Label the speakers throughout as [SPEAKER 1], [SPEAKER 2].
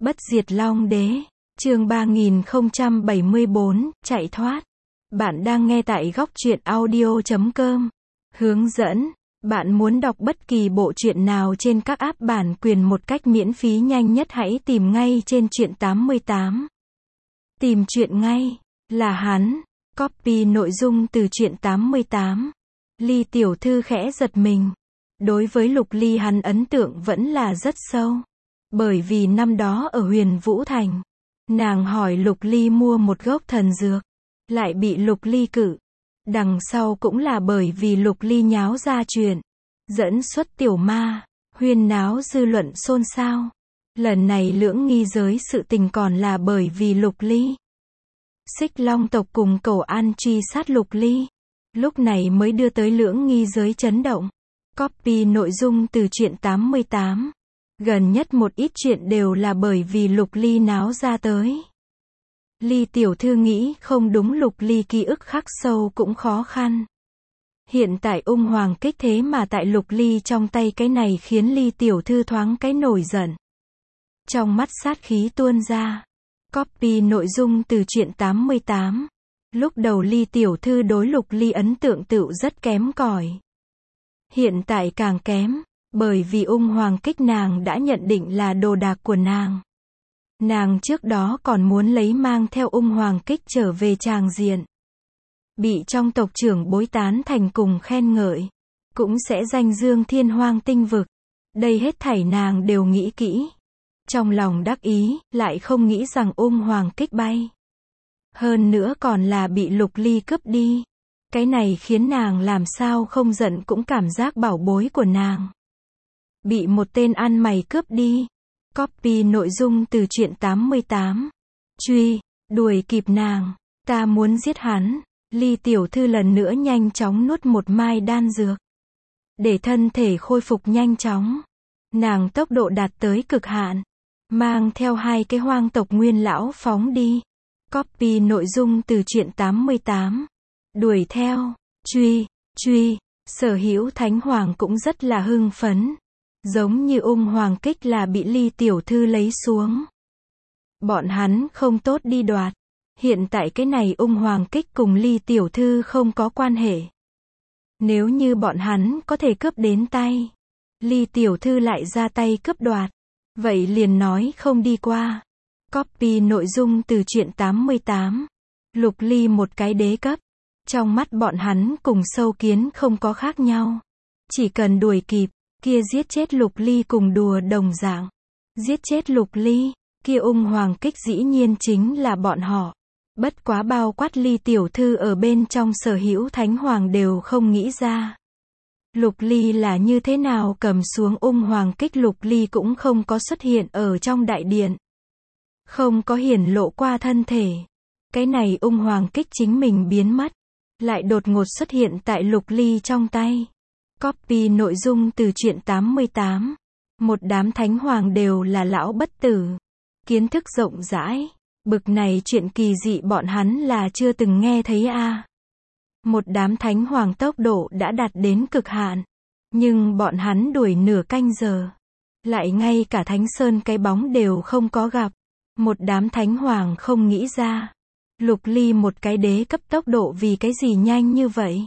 [SPEAKER 1] Bất diệt Long Đế, chương 3074, chạy thoát. Bạn đang nghe tại góc truyện audio.com. Hướng dẫn, bạn muốn đọc bất kỳ bộ truyện nào trên các app bản quyền một cách miễn phí nhanh nhất hãy tìm ngay trên truyện 88. Tìm truyện ngay, là hắn, copy nội dung từ truyện 88. Ly tiểu thư khẽ giật mình. Đối với Lục Ly hắn ấn tượng vẫn là rất sâu. Bởi vì năm đó ở Huyền Vũ Thành, nàng hỏi Lục Ly mua một gốc thần dược, lại bị Lục Ly cự. Đằng sau cũng là bởi vì Lục Ly nháo ra chuyện, dẫn xuất tiểu ma, huyên náo dư luận xôn xao. Lần này lưỡng nghi giới sự tình còn là bởi vì Lục Ly. Xích Long tộc cùng Cẩu An truy sát Lục Ly, lúc này mới đưa tới lưỡng nghi giới chấn động. Copy nội dung từ truyện 88. Gần nhất một ít chuyện đều là bởi vì Lục Ly náo ra tới. Ly tiểu thư nghĩ không đúng, Lục Ly ký ức khắc sâu cũng khó khăn. Hiện tại ung hoàng kích thế mà tại Lục Ly trong tay, cái này khiến Ly tiểu thư thoáng cái nổi giận. Trong mắt sát khí tuôn ra. Copy nội dung từ truyện 88. Lúc đầu Ly tiểu thư đối Lục Ly ấn tượng tựu rất kém cỏi. Hiện tại càng kém, bởi vì ung hoàng kích nàng đã nhận định là đồ đạc của nàng. Nàng trước đó còn muốn lấy mang theo ung hoàng kích trở về tràng diện. Bị trong tộc trưởng bối tán thành cùng khen ngợi. Cũng sẽ danh dương thiên hoang tinh vực. Đây hết thảy nàng đều nghĩ kỹ. Trong lòng đắc ý, lại không nghĩ rằng ung hoàng kích bay. Hơn nữa còn là bị Lục Ly cướp đi. Cái này khiến nàng làm sao không giận, cũng cảm giác bảo bối của nàng bị một tên ăn mày cướp đi. Copy nội dung từ truyện 88. Truy, đuổi kịp nàng. Ta muốn giết hắn. Ly tiểu thư lần nữa nhanh chóng nuốt một mai đan dược, để thân thể khôi phục nhanh chóng. Nàng tốc độ đạt tới cực hạn, mang theo hai cái hoang tộc nguyên lão phóng đi. Copy nội dung từ truyện 88. Đuổi theo, truy. Sở Hữu Thánh Hoàng cũng rất là hưng phấn. Giống như ung hoàng kích là bị Ly tiểu thư lấy xuống. Bọn hắn không tốt đi đoạt. Hiện tại cái này ung hoàng kích cùng Ly tiểu thư không có quan hệ. Nếu như bọn hắn có thể cướp đến tay, Ly tiểu thư lại ra tay cướp đoạt, vậy liền nói không đi qua. Copy nội dung từ truyện 88. Lục Ly một cái đế cấp. Trong mắt bọn hắn cùng sâu kiến không có khác nhau. Chỉ cần đuổi kịp, kia giết chết Lục Ly cùng đùa đồng dạng. Giết chết Lục Ly, kia ung hoàng kích dĩ nhiên chính là bọn họ. Bất quá bao quát Ly tiểu thư ở bên trong Sở Hữu Thánh Hoàng đều không nghĩ ra. Lục Ly là như thế nào cầm xuống ung hoàng kích. Lục Ly cũng không có xuất hiện ở trong đại điện, không có hiển lộ qua thân thể. Cái này ung hoàng kích chính mình biến mất, lại đột ngột xuất hiện tại Lục Ly trong tay. Copy nội dung từ truyện 88. Một đám thánh hoàng đều là lão bất tử, kiến thức rộng rãi. Bực này chuyện kỳ dị bọn hắn là chưa từng nghe thấy a. Một đám thánh hoàng tốc độ đã đạt đến cực hạn, nhưng bọn hắn đuổi nửa canh giờ, lại ngay cả Thánh Sơn cái bóng đều không có gặp. Một đám thánh hoàng không nghĩ ra, Lục Ly một cái đế cấp tốc độ vì cái gì nhanh như vậy.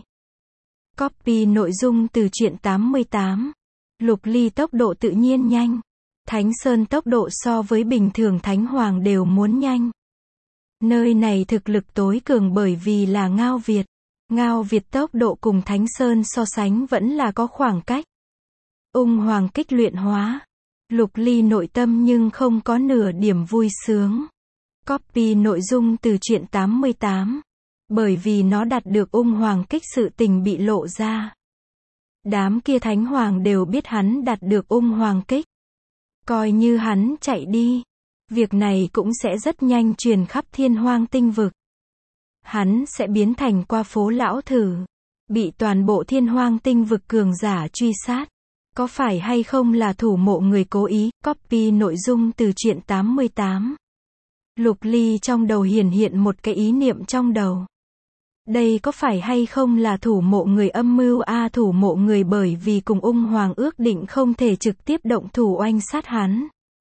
[SPEAKER 1] Copy nội dung từ truyện 88. Lục Ly tốc độ tự nhiên nhanh. Thánh Sơn tốc độ so với bình thường thánh hoàng đều muốn nhanh. Nơi này thực lực tối cường bởi vì là Ngao Việt. Ngao Việt tốc độ cùng Thánh Sơn so sánh vẫn là có khoảng cách. Ung hoàng kích luyện hóa. Lục Ly nội tâm nhưng không có nửa điểm vui sướng. Copy nội dung từ truyện 88. Bởi vì nó đạt được ung hoàng kích, sự tình bị lộ ra. Đám kia thánh hoàng đều biết hắn đạt được ung hoàng kích. Coi như hắn chạy đi, việc này cũng sẽ rất nhanh truyền khắp thiên hoang tinh vực. Hắn sẽ biến thành qua phố lão thử, bị toàn bộ thiên hoang tinh vực cường giả truy sát. Có phải hay không là thủ mộ người cố ý? Copy nội dung từ truyện 88. Lục Ly trong đầu hiển hiện một cái ý niệm trong đầu. Đây có phải hay không là thủ mộ người âm mưu a? Thủ mộ người bởi vì cùng ung hoàng ước định không thể trực tiếp động thủ oanh sát hắn.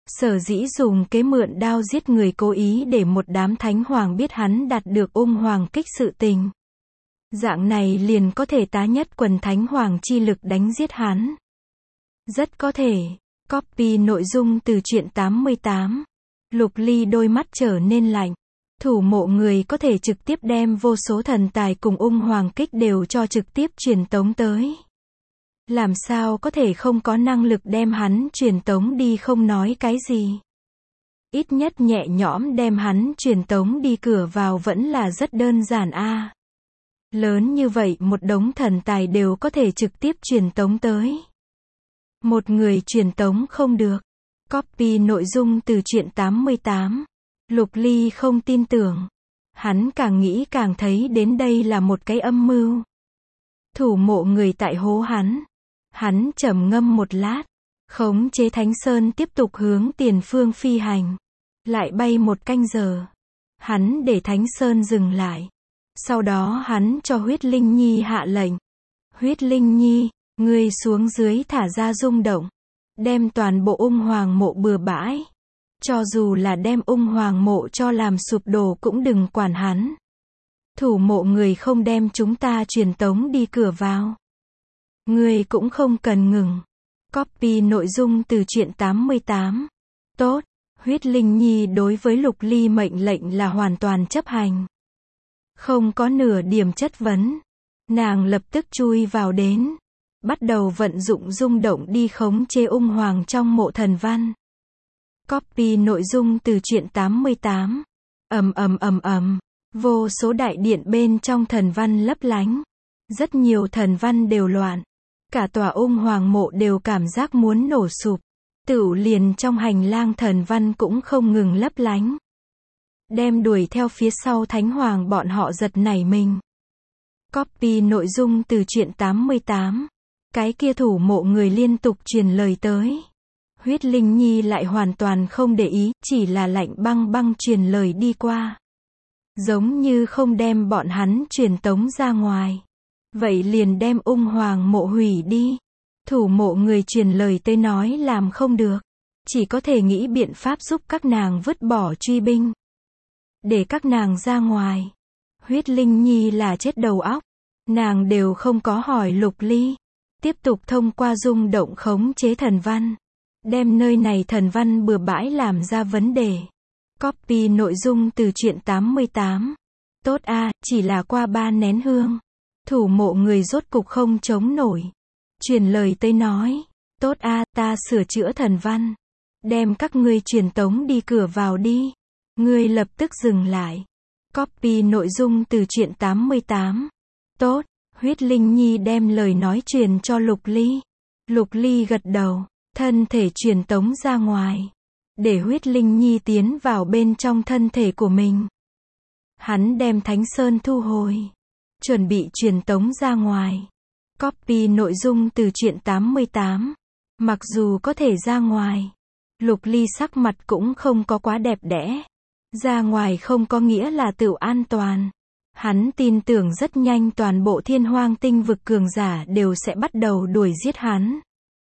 [SPEAKER 1] Sở dĩ dùng kế mượn đao giết người cố ý để một đám thánh hoàng biết hắn đạt được ung hoàng kích sự tình. Dạng này liền có thể tá nhất quần thánh hoàng chi lực đánh giết hắn. Rất có thể. Copy nội dung từ truyện 88. Lục Ly đôi mắt trở nên lạnh. Thủ mộ người có thể trực tiếp đem vô số thần tài cùng ung hoàng kích đều cho trực tiếp truyền tống tới. Làm sao có thể không có năng lực đem hắn truyền tống đi không nói cái gì. Ít nhất nhẹ nhõm đem hắn truyền tống đi cửa vào vẫn là rất đơn giản a. Lớn như vậy một đống thần tài đều có thể trực tiếp truyền tống tới. Một người truyền tống không được. Copy nội dung từ truyện 88. Lục Ly không tin tưởng. Hắn càng nghĩ càng thấy đến đây là một cái âm mưu. Thủ mộ người tại hố hắn. Hắn trầm ngâm một lát. Khống chế Thánh Sơn tiếp tục hướng tiền phương phi hành. Lại bay một canh giờ. Hắn để Thánh Sơn dừng lại. Sau đó hắn cho Huyết Linh Nhi hạ lệnh. Huyết Linh Nhi, ngươi xuống dưới thả ra rung động. Đem toàn bộ ung hoàng mộ bừa bãi. Cho dù là đem ung hoàng mộ cho làm sụp đổ cũng đừng quản hắn. Thủ mộ người không đem chúng ta truyền tống đi cửa vào. Ngươi cũng không cần ngừng. Copy nội dung từ truyện 88. Tốt, Huyết Linh Nhi đối với Lục Ly mệnh lệnh là hoàn toàn chấp hành. Không có nửa điểm chất vấn. Nàng lập tức chui vào đến. Bắt đầu vận dụng rung động đi khống chế ung hoàng trong mộ thần văn. Copy nội dung từ truyện 88. Vô số đại điện bên trong thần văn lấp lánh. Rất nhiều thần văn đều loạn. Cả tòa ung hoàng mộ đều cảm giác muốn nổ sụp. Tửu liền trong hành lang thần văn cũng không ngừng lấp lánh. Đem đuổi theo phía sau thánh hoàng bọn họ giật nảy mình. Copy nội dung từ truyện 88. Cái kia thủ mộ người liên tục truyền lời tới. Huyết Linh Nhi lại hoàn toàn không để ý, chỉ là lạnh băng băng truyền lời đi qua. Giống như không đem bọn hắn truyền tống ra ngoài. Vậy liền đem ung hoàng mộ hủy đi. Thủ mộ người truyền lời tới nói làm không được. Chỉ có thể nghĩ biện pháp giúp các nàng vứt bỏ truy binh. Để các nàng ra ngoài. Huyết Linh Nhi là chết đầu óc. Nàng đều không có hỏi Lục Ly. Tiếp tục thông qua rung động khống chế thần văn. Đem nơi này thần văn bừa bãi làm ra vấn đề. Copy nội dung từ truyện 88. Tốt a, chỉ là qua 3 nén hương. Thủ mộ người rốt cục không chống nổi. Truyền lời tới nói. Tốt a, ta sửa chữa thần văn. Đem các ngươi truyền tống đi cửa vào đi. Ngươi lập tức dừng lại. Copy nội dung từ truyện 88. Tốt, Huyết Linh Nhi đem lời nói truyền cho Lục Ly. Lục Ly gật đầu, thân thể truyền tống ra ngoài. Để Huyết Linh Nhi tiến vào bên trong thân thể của mình. Hắn đem Thánh Sơn thu hồi. Chuẩn bị truyền tống ra ngoài. Copy nội dung từ truyện 88. Mặc dù có thể ra ngoài. Lục Ly sắc mặt cũng không có quá đẹp đẽ. Ra ngoài không có nghĩa là tự an toàn. Hắn tin tưởng rất nhanh toàn bộ Thiên Hoang tinh vực cường giả đều sẽ bắt đầu đuổi giết hắn.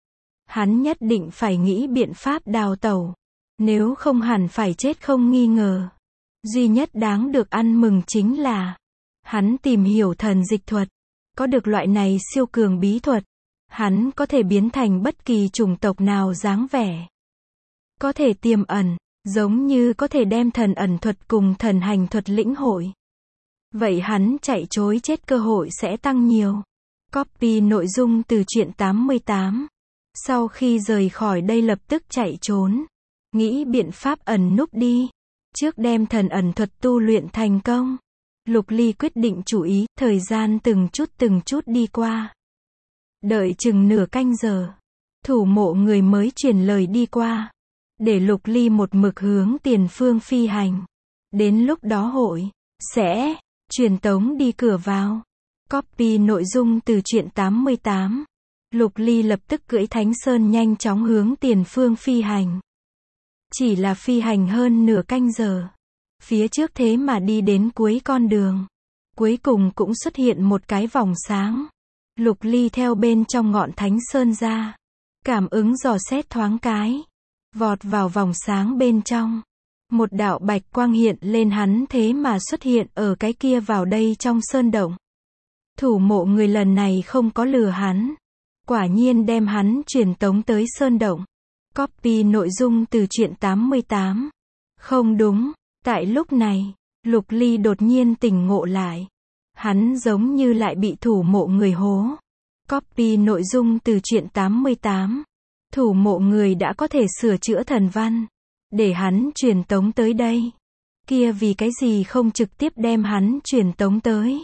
[SPEAKER 1] Hắn nhất định phải nghĩ biện pháp đào tẩu. Nếu không hẳn phải chết không nghi ngờ. Duy nhất đáng được ăn mừng chính là hắn tìm hiểu thần dịch thuật. Có được loại này siêu cường bí thuật. Hắn có thể biến thành bất kỳ chủng tộc nào dáng vẻ. Có thể tiềm ẩn. Giống như có thể đem thần ẩn thuật cùng thần hành thuật lĩnh hội. Vậy hắn chạy trối chết cơ hội sẽ tăng nhiều. Copy nội dung từ truyện 88. Sau khi rời khỏi đây lập tức chạy trốn. Nghĩ biện pháp ẩn núp đi. Trước đem thần ẩn thuật tu luyện thành công. Lục Ly quyết định chú ý, thời gian từng chút đi qua. Đợi chừng nửa canh giờ. Thủ mộ người mới truyền lời đi qua. Để Lục Ly một mực hướng tiền phương phi hành. Đến lúc đó hội sẽ truyền tống đi cửa vào. Copy nội dung từ truyện 88. Lục Ly lập tức cưỡi Thánh Sơn nhanh chóng hướng tiền phương phi hành. Chỉ là phi hành hơn nửa canh giờ. Phía trước thế mà đi đến cuối con đường. Cuối cùng cũng xuất hiện một cái vòng sáng. Lục Ly theo bên trong ngọn Thánh Sơn ra. Cảm ứng dò xét thoáng cái. vọt vào vòng sáng bên trong. Một đạo bạch quang hiện lên, hắn thế mà xuất hiện ở cái kia vào đây trong sơn động. Thủ mộ người lần này không có lừa hắn. Quả nhiên đem hắn truyền tống tới sơn động. Copy nội dung từ truyện 88. Không đúng, tại lúc này, Lục Ly đột nhiên tỉnh ngộ lại. Hắn giống như lại bị thủ mộ người hố. Copy nội dung từ truyện 88. Thủ mộ người đã có thể sửa chữa thần văn, để hắn truyền tống tới đây. Kia vì cái gì không trực tiếp đem hắn truyền tống tới,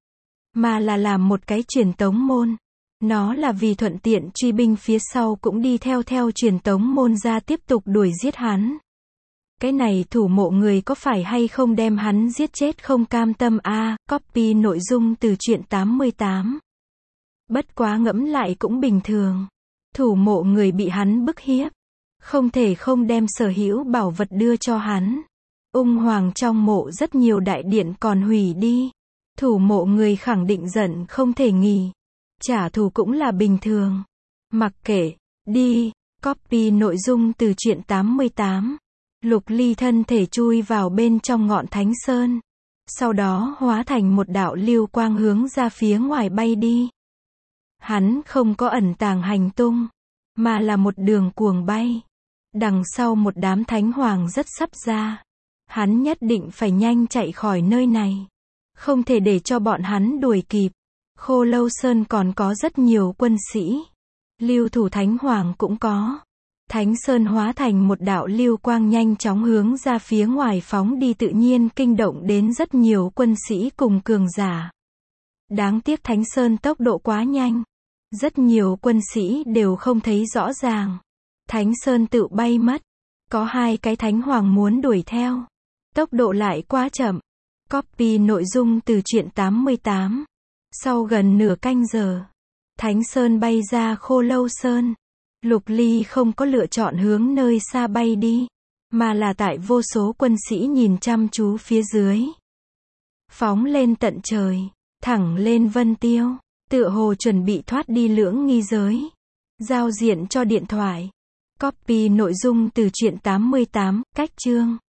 [SPEAKER 1] mà là làm một cái truyền tống môn. Nó là vì thuận tiện truy binh phía sau cũng đi theo truyền tống môn ra tiếp tục đuổi giết hắn. Cái này thủ mộ người có phải hay không đem hắn giết chết không cam tâm a. Copy nội dung từ truyện 88. Bất quá ngẫm lại cũng bình thường. Thủ mộ người bị hắn bức hiếp, không thể không đem sở hữu bảo vật đưa cho hắn. Ung hoàng trong mộ rất nhiều đại điện còn hủy đi. Thủ mộ người khẳng định giận không thể nghỉ. Trả thù cũng là bình thường. Mặc kệ, đi. Copy nội dung từ truyện 88. Lục Ly thân thể chui vào bên trong ngọn thánh sơn. Sau đó hóa thành một đạo lưu quang hướng ra phía ngoài bay đi. Hắn không có ẩn tàng hành tung, mà là một đường cuồng bay. Đằng sau một đám thánh hoàng rất sắp ra. Hắn nhất định phải nhanh chạy khỏi nơi này. Không thể để cho bọn hắn đuổi kịp. Khô Lâu Sơn còn có rất nhiều quân sĩ. Lưu thủ thánh hoàng cũng có. Thánh Sơn hóa thành một đạo lưu quang nhanh chóng hướng ra phía ngoài phóng đi, tự nhiên kinh động đến rất nhiều quân sĩ cùng cường giả. Đáng tiếc Thánh Sơn tốc độ quá nhanh. Rất nhiều quân sĩ đều không thấy rõ ràng. Thánh Sơn tự bay mất. Có hai cái thánh hoàng muốn đuổi theo. Tốc độ lại quá chậm. Copy nội dung từ truyện 88. Sau gần nửa canh giờ, Thánh Sơn bay ra Khô Lâu Sơn. Lục Ly không có lựa chọn hướng nơi xa bay đi, mà là tại vô số quân sĩ nhìn chăm chú phía dưới. Phóng lên tận trời, thẳng lên Vân Tiêu, tựa hồ chuẩn bị thoát đi lưỡng nghi giới. Giao diện cho điện thoại. Copy nội dung từ truyện 88, cách chương.